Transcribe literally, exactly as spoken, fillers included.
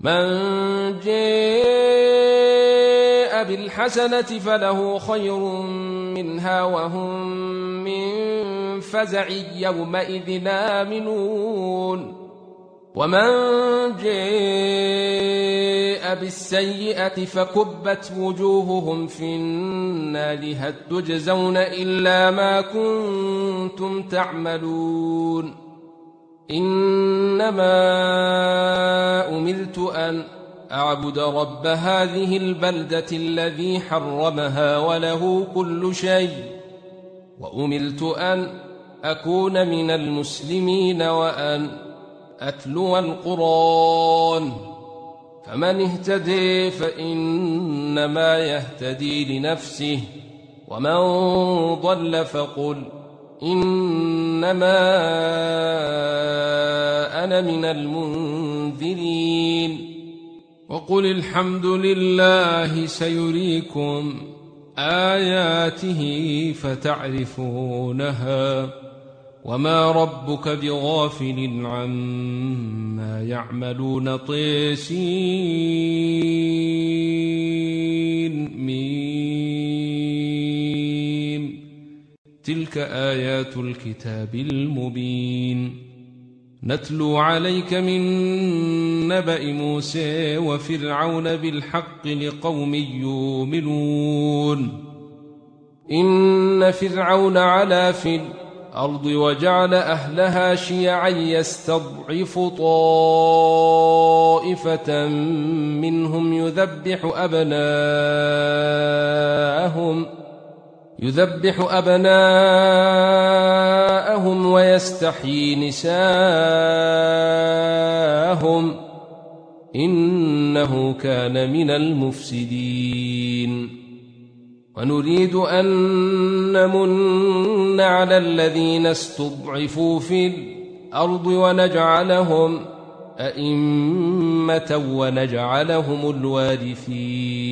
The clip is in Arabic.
من جاء بالحسنة فله خير منها وهم من فزع يومئذ آمنون ومن جاء بالسيئة فكبت وجوههم في النار هل تجزون إلا ما كنتم تعملون إنما أمرت أن أعبد رب هذه البلدة الذي حرمها وله كل شيء وأمرت أن أكون من المسلمين وأن أتلو القرآن فمن اهتدي فإنما يهتدي لنفسه ومن ضل فقل إنما أنا من المنذرين وقل الحمد لله سيريكم آياته فتعرفونها وما ربك بغافل عما يعملون طيسين ميم تلك آيات الكتاب المبين نتلو عليك من نبأ موسى وفرعون بالحق لقوم يؤمنون إن فرعون علا في الأرض وجعل أهلها شيعا يستضعف طائفة منهم يذبح أبناءهم يذبح أبناءهم ويستحيي نساءهم إنه كان من المفسدين ونريد أن نمن على الذين استضعفوا في الأرض ونجعلهم أئمة ونجعلهم الوارثين